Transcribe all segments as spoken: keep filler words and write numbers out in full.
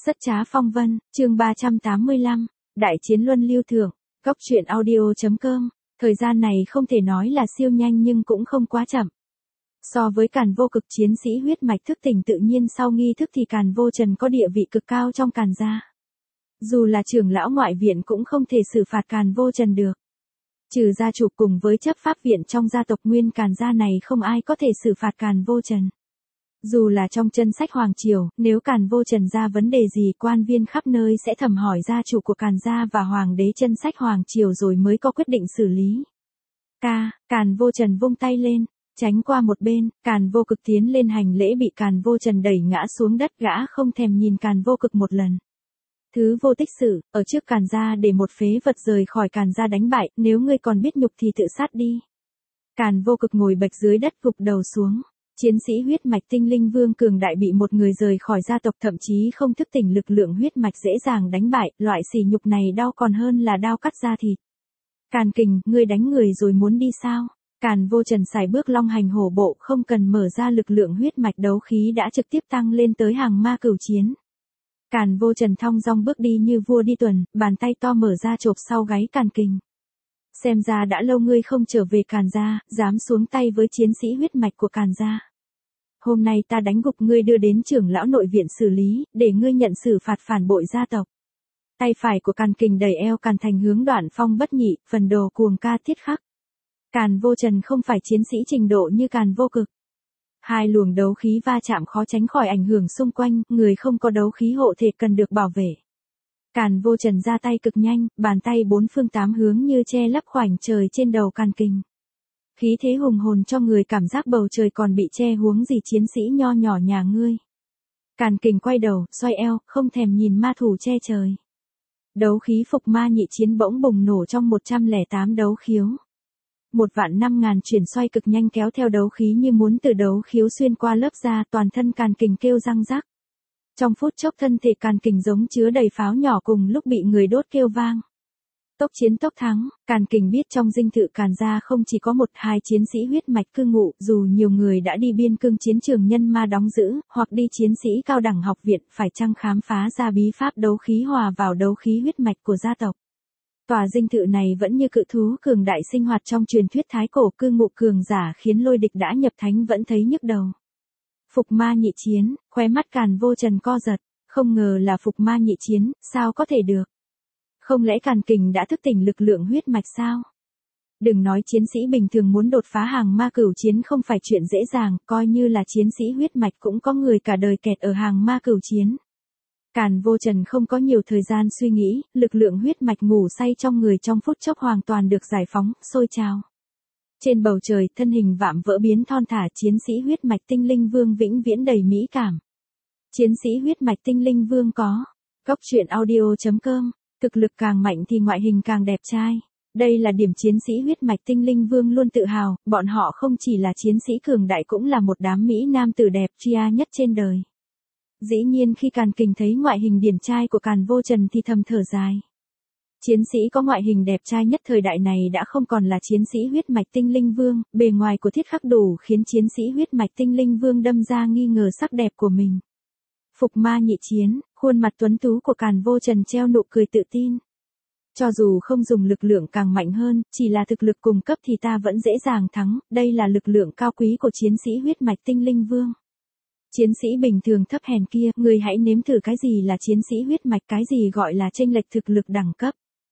Rất trá phong vân, chương ba trăm tám mươi lăm, Đại chiến luân lưu thượng, Cốc truyện audio.com, thời gian này không thể nói là siêu nhanh nhưng cũng không quá chậm. So với Càn Vô Cực chiến sĩ huyết mạch thức tỉnh tự nhiên sau nghi thức thì Càn Vô Trần có địa vị cực cao trong Càn gia. Dù là trưởng lão ngoại viện cũng không thể xử phạt Càn Vô Trần được. Trừ gia chủ cùng với chấp pháp viện trong gia tộc nguyên Càn gia này không ai có thể xử phạt Càn Vô Trần. Dù là trong chân sách Hoàng Triều, nếu Càn Vô Trần ra vấn đề gì quan viên khắp nơi sẽ thẩm hỏi gia chủ của Càn gia và Hoàng đế chân sách Hoàng Triều rồi mới có quyết định xử lý. Ca, Càn Vô Trần vung tay lên, tránh qua một bên, Càn Vô Cực tiến lên hành lễ bị Càn Vô Trần đẩy ngã xuống đất, gã không thèm nhìn Càn Vô Cực một lần. Thứ vô tích sự, ở trước Càn gia để một phế vật rời khỏi Càn gia đánh bại, nếu ngươi còn biết nhục thì tự sát đi. Càn Vô Cực ngồi bệt dưới đất gục đầu xuống. Chiến sĩ huyết mạch tinh linh vương cường đại bị một người rời khỏi gia tộc thậm chí không thức tỉnh lực lượng huyết mạch dễ dàng đánh bại, loại sỉ nhục này đau còn hơn là đao cắt da thịt. Càn Kình, ngươi đánh người rồi muốn đi sao? Càn Vô Trần xài bước long hành hổ bộ, không cần mở ra lực lượng huyết mạch đấu khí đã trực tiếp tăng lên tới hàng ma cửu chiến. Càn Vô Trần thong dong bước đi như vua đi tuần, bàn tay to mở ra chộp sau gáy Càn Kình. Xem ra đã lâu ngươi không trở về Càn gia, dám xuống tay với chiến sĩ huyết mạch của Càn gia. Hôm nay ta đánh gục ngươi đưa đến trưởng lão nội viện xử lý, để ngươi nhận xử phạt phản bội gia tộc. Tay phải của Càn Kình đẩy eo Càn Thành hướng Đoạn Phong bất nhị, phần đồ cuồng ca thiết khắc. Càn Vô Trần không phải chiến sĩ trình độ như Càn Vô Cực. Hai luồng đấu khí va chạm khó tránh khỏi ảnh hưởng xung quanh, người không có đấu khí hộ thể cần được bảo vệ. Càn Vô Trần ra tay cực nhanh, bàn tay bốn phương tám hướng như che lấp khoảnh trời trên đầu Càn Kình. Khí thế hùng hồn cho người cảm giác bầu trời còn bị che huống gì chiến sĩ nho nhỏ nhà ngươi. Càn Kình quay đầu, xoay eo, không thèm nhìn ma thủ che trời. Đấu khí phục ma nhị chiến bỗng bùng nổ trong một trăm lẻ tám đấu khiếu. Một vạn năm ngàn chuyển xoay cực nhanh kéo theo đấu khí như muốn từ đấu khiếu xuyên qua lớp da, toàn thân Càn Kình kêu răng rắc. Trong phút chốc thân thể Càn Kình giống chứa đầy pháo nhỏ cùng lúc bị người đốt kêu vang. Tốc chiến tốc thắng, Càn Kình biết trong dinh thự Càn gia không chỉ có một hai chiến sĩ huyết mạch cư ngụ, dù nhiều người đã đi biên cương chiến trường nhân ma đóng giữ, hoặc đi chiến sĩ cao đẳng học viện, phải chăng khám phá ra bí pháp đấu khí hòa vào đấu khí huyết mạch của gia tộc. Tòa dinh thự này vẫn như cự thú cường đại sinh hoạt trong truyền thuyết thái cổ, cư ngụ cường giả khiến lôi địch đã nhập thánh vẫn thấy nhức đầu. Phục ma nhị chiến, khóe mắt Càn Vô Trần co giật, không ngờ là phục ma nhị chiến, sao có thể được? Không lẽ Càn Kình đã thức tỉnh lực lượng huyết mạch sao? Đừng nói chiến sĩ bình thường muốn đột phá hàng ma cửu chiến không phải chuyện dễ dàng, coi như là chiến sĩ huyết mạch cũng có người cả đời kẹt ở hàng ma cửu chiến. Càn Vô Trần không có nhiều thời gian suy nghĩ, lực lượng huyết mạch ngủ say trong người trong phút chốc hoàn toàn được giải phóng, sôi trào. Trên bầu trời, thân hình vạm vỡ biến thon thả chiến sĩ huyết mạch tinh linh vương vĩnh viễn đầy mỹ cảm. Chiến sĩ huyết mạch tinh linh vương có. Cốc truyện audio.com, thực lực càng mạnh thì ngoại hình càng đẹp trai. Đây là điểm chiến sĩ huyết mạch tinh linh vương luôn tự hào, bọn họ không chỉ là chiến sĩ cường đại cũng là một đám mỹ nam tử đẹp tria nhất trên đời. Dĩ nhiên khi Càn Kình thấy ngoại hình điển trai của Càn Vô Trần thì thầm thở dài. Chiến sĩ có ngoại hình đẹp trai nhất thời đại này đã không còn là chiến sĩ huyết mạch tinh linh vương, bề ngoài của thiết khắc đủ khiến chiến sĩ huyết mạch tinh linh vương đâm ra nghi ngờ sắc đẹp của mình. Phục ma nhị chiến, khuôn mặt tuấn tú của Càn Vô Trần treo nụ cười tự tin. Cho dù không dùng lực lượng càng mạnh hơn, chỉ là thực lực cùng cấp thì ta vẫn dễ dàng thắng, đây là lực lượng cao quý của chiến sĩ huyết mạch tinh linh vương. Chiến sĩ bình thường thấp hèn kia, người hãy nếm thử cái gì là chiến sĩ huyết mạch, cái gì gọi là chênh lệch thực lực đẳng cấp.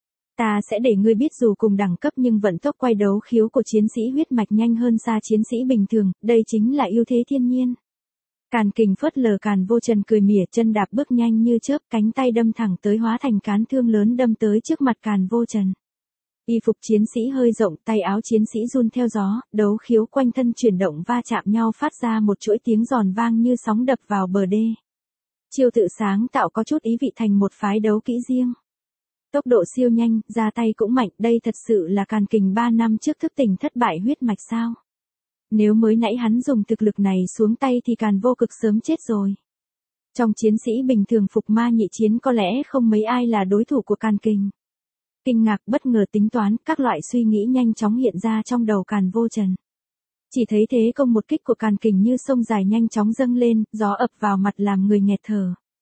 Ta sẽ để ngươi biết dù cùng đẳng cấp nhưng vận tốc quay đấu khiếu của chiến sĩ huyết mạch nhanh hơn xa chiến sĩ bình thường, đây chính là ưu thế thiên nhiên. Càn Kình phớt lờ Càn Vô Trần cười mỉa, chân đạp bước nhanh như chớp, cánh tay đâm thẳng tới hóa thành cán thương lớn đâm tới trước mặt Càn Vô Trần. Y phục chiến sĩ hơi rộng, tay áo chiến sĩ run theo gió, đấu khiếu quanh thân chuyển động va chạm nhau phát ra một chuỗi tiếng giòn vang như sóng đập vào bờ đê. Chiêu tự sáng tạo có chút ý vị thành một phái đấu kỹ riêng. Tốc độ siêu nhanh, ra tay cũng mạnh, đây thật sự là Càn Kình ba năm trước thức tỉnh thất bại huyết mạch sao? Nếu mới nãy hắn dùng thực lực này xuống tay thì Càn Vô Cực sớm chết rồi. Trong chiến sĩ bình thường phục ma nhị chiến có lẽ không mấy ai là đối thủ của Càn Kình. Kinh ngạc, bất ngờ, tính toán, các loại suy nghĩ nhanh chóng hiện ra trong đầu Càn Vô Trần. Chỉ thấy thế công một kích của Càn Kình như sông dài nhanh chóng dâng lên, gió ập vào mặt làm người nghẹt thở.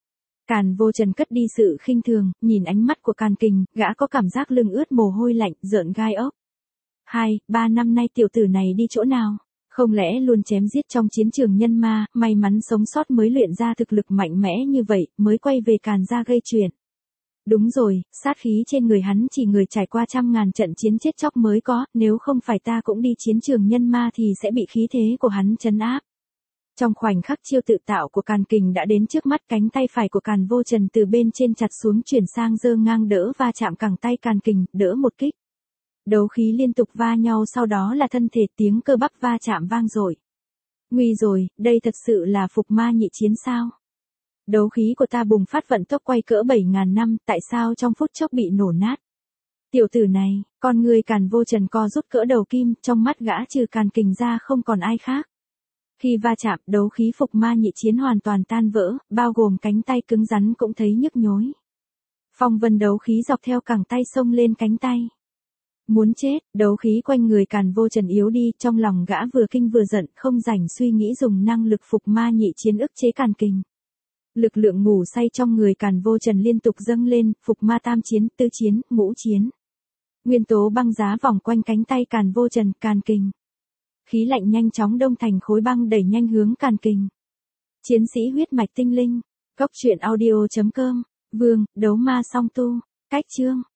Càn Vô Trần cất đi sự khinh thường, nhìn ánh mắt của Càn Kình, gã có cảm giác lưng ướt mồ hôi lạnh, rợn gai ốc. Hai, ba năm nay tiểu tử này đi chỗ nào? Không lẽ luôn chém giết trong chiến trường nhân ma, may mắn sống sót mới luyện ra thực lực mạnh mẽ như vậy, mới quay về Càn gia gây chuyện. Đúng rồi, sát khí trên người hắn chỉ người trải qua trăm ngàn trận chiến chết chóc mới có, nếu không phải ta cũng đi chiến trường nhân ma thì sẽ bị khí thế của hắn trấn áp. Trong khoảnh khắc chiêu tự tạo của Càn Kình đã đến trước mắt, cánh tay phải của Càn Vô Trần từ bên trên chặt xuống chuyển sang giơ ngang đỡ va chạm cẳng tay Càn Kình, đỡ một kích. Đấu khí liên tục va nhau, sau đó là thân thể, tiếng cơ bắp va chạm vang dội. Nguy rồi, đây thật sự là phục ma nhị chiến sao? Đấu khí của ta bùng phát vận tốc quay cỡ bảy ngàn năm, tại sao trong phút chốc bị nổ nát? Tiểu tử này, con người Càn Vô Trần co rút cỡ đầu kim, trong mắt gã trừ Càn Kình ra không còn ai khác. Khi va chạm, đấu khí phục ma nhị chiến hoàn toàn tan vỡ, bao gồm cánh tay cứng rắn cũng thấy nhức nhối. Phong vân đấu khí dọc theo cẳng tay xông lên cánh tay. Muốn chết, đấu khí quanh người Càn Vô Trần yếu đi, trong lòng gã vừa kinh vừa giận, không rảnh suy nghĩ dùng năng lực phục ma nhị chiến ức chế Càn Kình. Lực lượng ngủ say trong người Càn Vô Trần liên tục dâng lên, phục ma tam chiến, tứ chiến, ngũ chiến. Nguyên tố băng giá vòng quanh cánh tay Càn Vô Trần, Càn Kình. Khí lạnh nhanh chóng đông thành khối băng đẩy nhanh hướng Càn Kình. Chiến sĩ huyết mạch tinh linh. Góc truyện audio chấm com. Vương, đấu ma song tu. Cách chương.